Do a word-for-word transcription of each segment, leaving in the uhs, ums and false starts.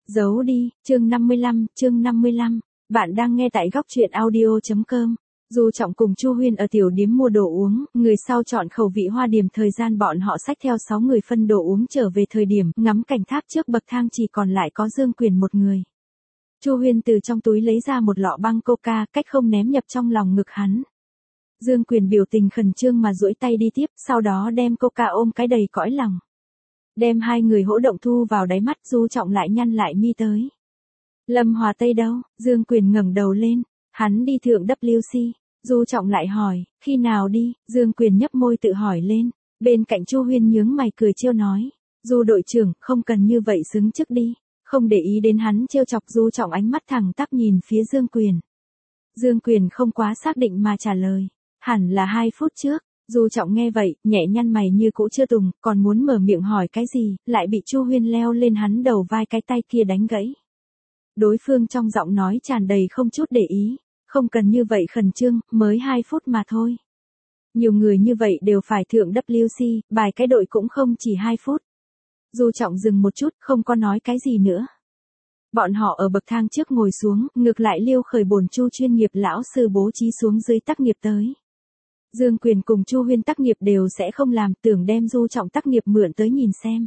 Giấu đi, chương năm mươi lăm, chương năm mươi lăm. Bạn đang nghe tại góc truyện audio chấm com. Du Trọng cùng Chu Huyên ở tiểu điếm mua đồ uống, người sau chọn khẩu vị hoa điểm, thời gian bọn họ xách theo sáu người phân đồ uống trở về, thời điểm ngắm cảnh thác trước bậc thang chỉ còn lại có Dương Quyền một người. Chu Huyên từ trong túi lấy ra một lọ băng coca, cách không ném nhập trong lòng ngực hắn. Dương Quyền biểu tình khẩn trương mà duỗi tay đi tiếp, sau đó đem coca ôm cái đầy cõi lòng. Đem hai người hỗ động thu vào đáy mắt, Du Trọng lại nhăn lại mi tới. Lâm Hòa Tây đâu? Dương Quyền ngẩng đầu lên, hắn đi thượng W C. Du Trọng lại hỏi, khi nào đi? Dương Quyền nhấp môi tự hỏi lên. Bên cạnh Chu Huyên nhướng mày cười trêu nói, Du đội trưởng, không cần như vậy xứng chức đi. Không để ý đến hắn trêu chọc, Du Trọng ánh mắt thẳng tắp nhìn phía Dương Quyền. Dương Quyền không quá xác định mà trả lời, hẳn là hai phút trước. Du Trọng nghe vậy, nhẹ nhăn mày như cũ chưa tùng, còn muốn mở miệng hỏi cái gì, lại bị Chu Huyên leo lên hắn đầu vai cái tay kia đánh gãy. Đối phương trong giọng nói tràn đầy không chút để ý, không cần như vậy khẩn trương, mới hai phút mà thôi. Nhiều người như vậy đều phải thượng W C, bài cái đội cũng không chỉ hai phút. Du Trọng dừng một chút, không có nói cái gì nữa. Bọn họ ở bậc thang trước ngồi xuống, ngược lại liêu khởi bổn Chu chuyên nghiệp lão sư bố trí xuống dưới tác nghiệp tới. Dương Quyền cùng Chu Huyên tác nghiệp đều sẽ không làm, tưởng đem Du Trọng tác nghiệp mượn tới nhìn xem.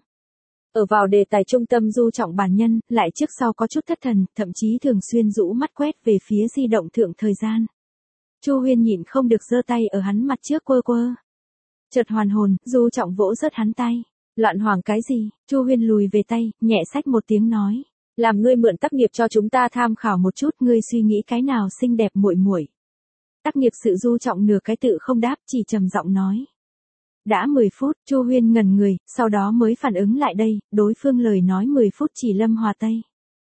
Ở vào đề tài trung tâm Du Trọng bản nhân, lại trước sau có chút thất thần, thậm chí thường xuyên rũ mắt quét về phía di động thượng thời gian. Chu Huyên nhịn không được giơ tay ở hắn mặt trước quơ quơ. Chợt hoàn hồn, Du Trọng vỗ rớt hắn tay. Loạn hoảng cái gì? Chu Huyên lùi về tay, nhẹ xách một tiếng nói, làm ngươi mượn tác nghiệp cho chúng ta tham khảo một chút, ngươi suy nghĩ cái nào xinh đẹp muội muội. Tác nghiệp sự. Du Trọng nửa cái tự không đáp, chỉ trầm giọng nói. Đã mười phút, Chu Huyên ngẩn người, sau đó mới phản ứng lại đây, đối phương lời nói mười phút chỉ Lâm Hòa Tây.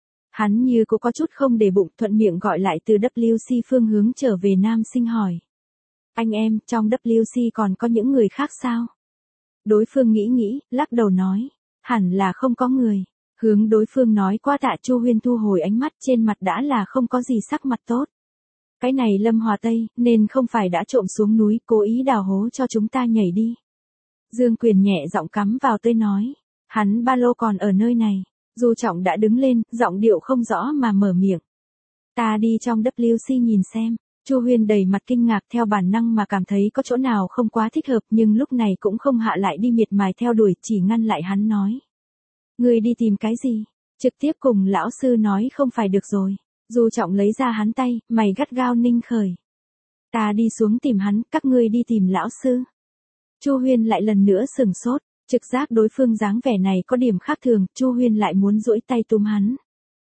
Hắn như cũng có chút không để bụng, thuận miệng gọi lại từ W C phương hướng trở về nam sinh hỏi. Anh em, trong W C còn có những người khác sao? Đối phương nghĩ nghĩ, lắc đầu nói, hẳn là không có người. Hướng đối phương nói qua tạ, Chu Huyên thu hồi ánh mắt, trên mặt đã là không có gì sắc mặt tốt. Cái này Lâm Hòa Tây, nên không phải đã trộm xuống núi, cố ý đào hố cho chúng ta nhảy đi. Dương Quyền nhẹ giọng cắm vào tơi nói, hắn ba lô còn ở nơi này. Du Trọng đã đứng lên, giọng điệu không rõ mà mở miệng. Ta đi trong W C nhìn xem. Chu Huyên đầy mặt kinh ngạc, theo bản năng mà cảm thấy có chỗ nào không quá thích hợp, nhưng lúc này cũng không hạ lại đi miệt mài theo đuổi, chỉ ngăn lại hắn nói. Ngươi đi tìm cái gì? Trực tiếp cùng lão sư nói không phải được rồi. Du Trọng lấy ra hắn tay, mày gắt gao ninh khởi. Ta đi xuống tìm hắn, các ngươi đi tìm lão sư. Chu Huyên lại lần nữa sừng sốt, trực giác đối phương dáng vẻ này có điểm khác thường, Chu Huyên lại muốn duỗi tay túm hắn.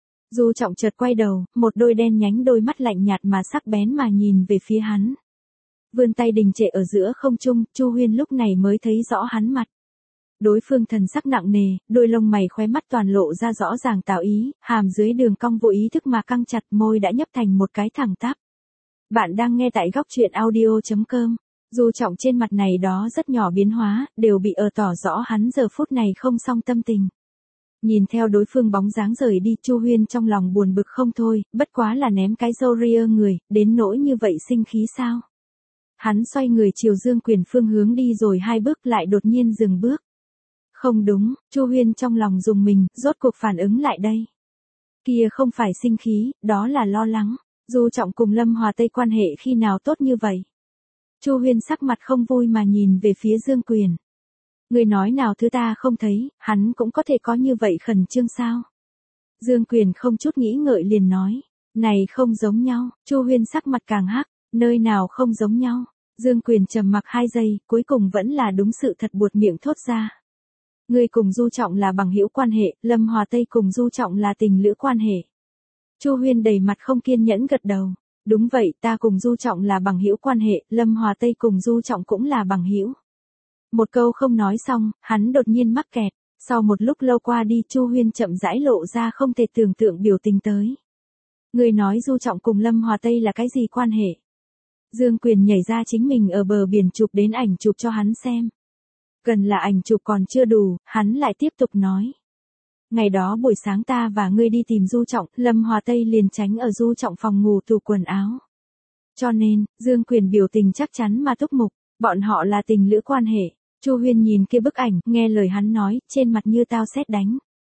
Du Trọng chợt quay đầu, một đôi đen nhánh đôi mắt lạnh nhạt mà sắc bén mà nhìn về phía hắn. Vươn tay đình trệ ở giữa không trung, Chu Huyên lúc này mới thấy rõ hắn mặt. Đối phương thần sắc nặng nề, đôi lông mày khóe mắt toàn lộ ra rõ ràng tảo ý, hàm dưới đường cong vô ý thức mà căng chặt, môi đã nhấp thành một cái thẳng tắp. Bạn đang nghe tại góc truyện audio chấm com. Du Trọng trên mặt này đó rất nhỏ biến hóa, đều bị ở tỏ rõ hắn giờ phút này không song tâm tình. Nhìn theo đối phương bóng dáng rời đi, Chu Huyên trong lòng buồn bực không thôi, bất quá là ném cái râu ria người, đến nỗi như vậy sinh khí sao? Hắn xoay người chiều Dương Quyền phương hướng đi rồi hai bước lại đột nhiên dừng bước. Không đúng, Chu Huyên trong lòng rùng mình, rốt cuộc phản ứng lại đây. Kia không phải sinh khí, đó là lo lắng. Du Trọng cùng Lâm Hòa Tây quan hệ khi nào tốt như vậy? Chu Huyên sắc mặt không vui mà nhìn về phía Dương Quyền. Người nói nào thứ ta không thấy, hắn cũng có thể có như vậy khẩn trương sao? Dương Quyền không chút nghĩ ngợi liền nói, này không giống nhau. Chu Huyên sắc mặt càng hắc, nơi nào không giống nhau? Dương Quyền trầm mặc hai giây, cuối cùng vẫn là đúng sự thật buột miệng thốt ra. Ngươi cùng Du Trọng là bằng hữu quan hệ, Lâm Hòa Tây cùng Du Trọng là tình lữ quan hệ. Chu Huyên đầy mặt không kiên nhẫn gật đầu. Đúng vậy, ta cùng Du Trọng là bằng hữu quan hệ, Lâm Hòa Tây cùng Du Trọng cũng là bằng hữu. Một câu không nói xong, hắn đột nhiên mắc kẹt. Sau một lúc lâu qua đi, Chu Huyên chậm rãi lộ ra không thể tưởng tượng biểu tình tới. Người nói Du Trọng cùng Lâm Hòa Tây là cái gì quan hệ? Dương Quyền nhảy ra chính mình ở bờ biển chụp đến ảnh chụp cho hắn xem. Gần là ảnh chụp còn chưa đủ, hắn lại tiếp tục nói. Ngày đó buổi sáng ta và ngươi đi tìm Du Trọng, Lâm Hòa Tây liền tránh ở Du Trọng phòng ngủ tủ quần áo. Cho nên, Dương Quyền biểu tình chắc chắn mà túc mục, bọn họ là tình lữ quan hệ. Chu Huyên nhìn kia bức ảnh, nghe lời hắn nói, trên mặt như tao sét đánh.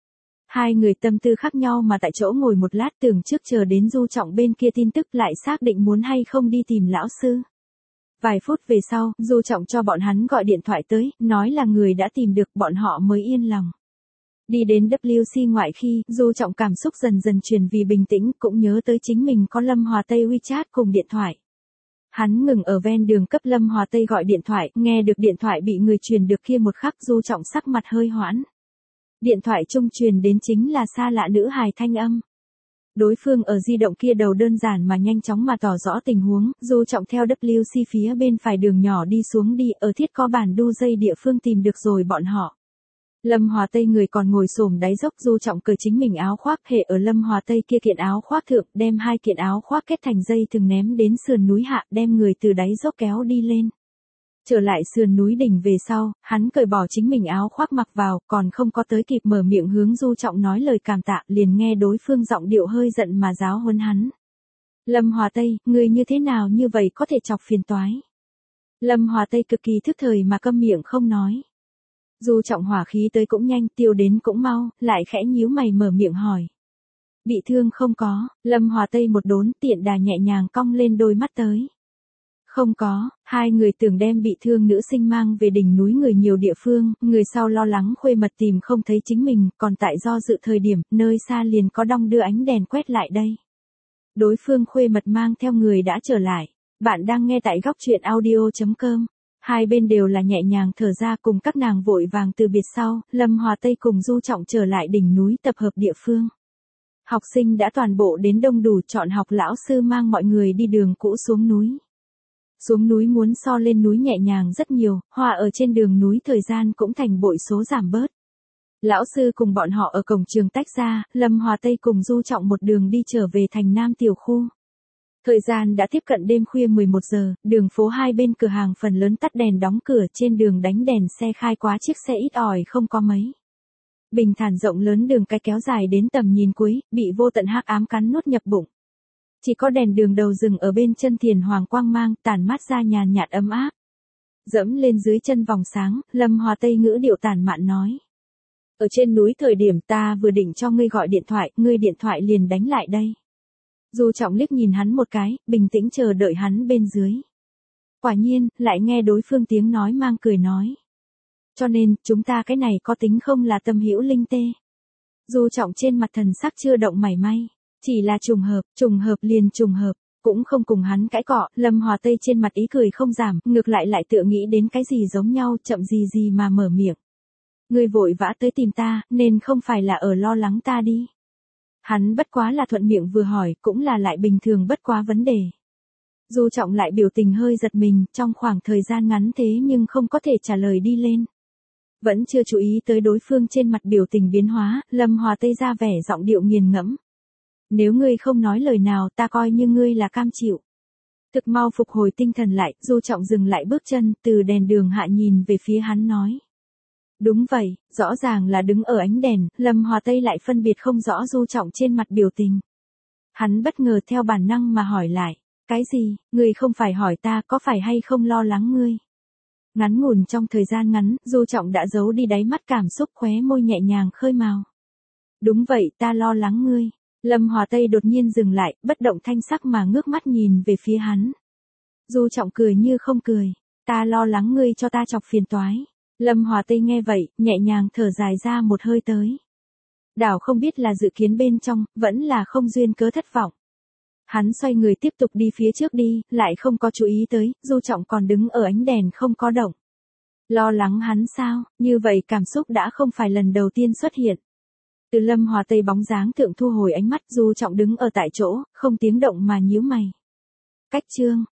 Hai người tâm tư khác nhau mà tại chỗ ngồi một lát, tưởng trước chờ đến Du Trọng bên kia tin tức lại xác định muốn hay không đi tìm lão sư. Vài phút về sau, Du Trọng cho bọn hắn gọi điện thoại tới, nói là người đã tìm được, bọn họ mới yên lòng. Đi đến W C ngoại khi, Du Trọng cảm xúc dần dần chuyển vì bình tĩnh, cũng nhớ tới chính mình có Lâm Hòa Tây WeChat cùng điện thoại. Hắn ngừng ở ven đường cấp Lâm Hòa Tây gọi điện thoại, nghe được điện thoại bị người truyền được kia một khắc, Du Trọng sắc mặt hơi hoãn. Điện thoại trung truyền đến chính là xa lạ nữ hài thanh âm. Đối phương ở di động kia đầu đơn giản mà nhanh chóng mà tỏ rõ tình huống, Du Trọng theo W C phía bên phải đường nhỏ đi xuống đi, ở thiết có bản đu dây địa phương tìm được rồi bọn họ. Lâm Hòa Tây người còn ngồi xổm đáy dốc, Du Trọng cởi chính mình áo khoác hệ ở Lâm Hòa Tây kia kiện áo khoác thượng, đem hai kiện áo khoác kết thành dây thừng ném đến sườn núi hạ, đem người từ đáy dốc kéo đi lên. Trở lại sườn núi đỉnh về sau, hắn cởi bỏ chính mình áo khoác mặc vào, còn không có tới kịp mở miệng hướng Du Trọng nói lời cảm tạ, liền nghe đối phương giọng điệu hơi giận mà giáo huấn hắn. Lâm Hòa Tây, người như thế nào như vậy có thể chọc phiền toái. Lâm Hòa Tây cực kỳ thức thời mà câm miệng không nói. Du Trọng hỏa khí tới cũng nhanh, tiêu đến cũng mau, lại khẽ nhíu mày mở miệng hỏi. Bị thương không có, Lâm Hòa Tây một đốn, tiện đà nhẹ nhàng cong lên đôi mắt tới. Không có, hai người tưởng đem bị thương nữ sinh mang về đỉnh núi người nhiều địa phương, người sau lo lắng khuê mật tìm không thấy chính mình, còn tại do dự thời điểm, nơi xa liền có đong đưa ánh đèn quét lại đây. Đối phương khuê mật mang theo người đã trở lại. Bạn đang nghe tại góc truyện audio chấm com. Hai bên đều là nhẹ nhàng thở ra, cùng các nàng vội vàng từ biệt sau, Lâm Hòa Tây cùng Du Trọng trở lại đỉnh núi tập hợp địa phương. Học sinh đã toàn bộ đến đông đủ, chọn học lão sư mang mọi người đi đường cũ xuống núi. Xuống núi muốn so lên núi nhẹ nhàng rất nhiều, hòa ở trên đường núi thời gian cũng thành bội số giảm bớt. Lão sư cùng bọn họ ở cổng trường tách ra, Lâm Hòa Tây cùng Du Trọng một đường đi trở về thành Nam tiểu khu. Thời gian đã tiếp cận đêm khuya mười một giờ, đường phố hai bên cửa hàng phần lớn tắt đèn đóng cửa, trên đường đánh đèn xe khai quá chiếc xe ít ỏi không có mấy. Bình thản rộng lớn đường cái kéo dài đến tầm nhìn cuối, bị vô tận hắc ám cắn nuốt nhập bụng. Chỉ có đèn đường đầu rừng ở bên chân thiền hoàng quang mang, tản mát ra nhàn nhạt ấm áp. Dẫm lên dưới chân vòng sáng, Lâm Hòa Tây ngữ điệu tản mạn nói. Ở trên núi thời điểm ta vừa định cho ngươi gọi điện thoại, ngươi điện thoại liền đánh lại đây. Du Trọng liếc nhìn hắn một cái, bình tĩnh chờ đợi hắn bên dưới. Quả nhiên, lại nghe đối phương tiếng nói mang cười nói. Cho nên, chúng ta cái này có tính không là tâm hữu linh tê. Du Trọng trên mặt thần sắc chưa động mảy may. Chỉ là trùng hợp, trùng hợp liền trùng hợp, cũng không cùng hắn cãi cọ, Lâm Hòa Tây trên mặt ý cười không giảm, ngược lại lại tựa nghĩ đến cái gì giống nhau, chậm gì gì mà mở miệng. Ngươi vội vã tới tìm ta, nên không phải là ở lo lắng ta đi. Hắn bất quá là thuận miệng vừa hỏi, cũng là lại bình thường bất quá vấn đề. Du Trọng lại biểu tình hơi giật mình, trong khoảng thời gian ngắn thế nhưng không có thể trả lời đi lên. Vẫn chưa chú ý tới đối phương trên mặt biểu tình biến hóa, Lâm Hòa Tây ra vẻ giọng điệu nghiền ngẫm. Nếu ngươi không nói lời nào, ta coi như ngươi là cam chịu. Thực mau phục hồi tinh thần lại, Du Trọng dừng lại bước chân, từ đèn đường hạ nhìn về phía hắn nói. Đúng vậy, rõ ràng là đứng ở ánh đèn, Lâm Hòa Tây lại phân biệt không rõ Du Trọng trên mặt biểu tình. Hắn bất ngờ theo bản năng mà hỏi lại, cái gì, ngươi không phải hỏi ta có phải hay không lo lắng ngươi. Ngắn ngủn trong thời gian ngắn, Du Trọng đã giấu đi đáy mắt cảm xúc, khóe môi nhẹ nhàng khơi màu. Đúng vậy, ta lo lắng ngươi. Lâm Hòa Tây đột nhiên dừng lại, bất động thanh sắc mà ngước mắt nhìn về phía hắn. Du Trọng cười như không cười, ta lo lắng ngươi cho ta chọc phiền toái. Lâm Hòa Tây nghe vậy, nhẹ nhàng thở dài ra một hơi tới. Đảo không biết là dự kiến bên trong, vẫn là không duyên cớ thất vọng. Hắn xoay người tiếp tục đi phía trước đi, lại không có chú ý tới, Du Trọng còn đứng ở ánh đèn không có động. Lo lắng hắn sao, như vậy cảm xúc đã không phải lần đầu tiên xuất hiện. Từ Lâm Hòa Tây bóng dáng thượng thu hồi ánh mắt, Du Trọng đứng ở tại chỗ, không tiếng động mà nhíu mày. Cách chương,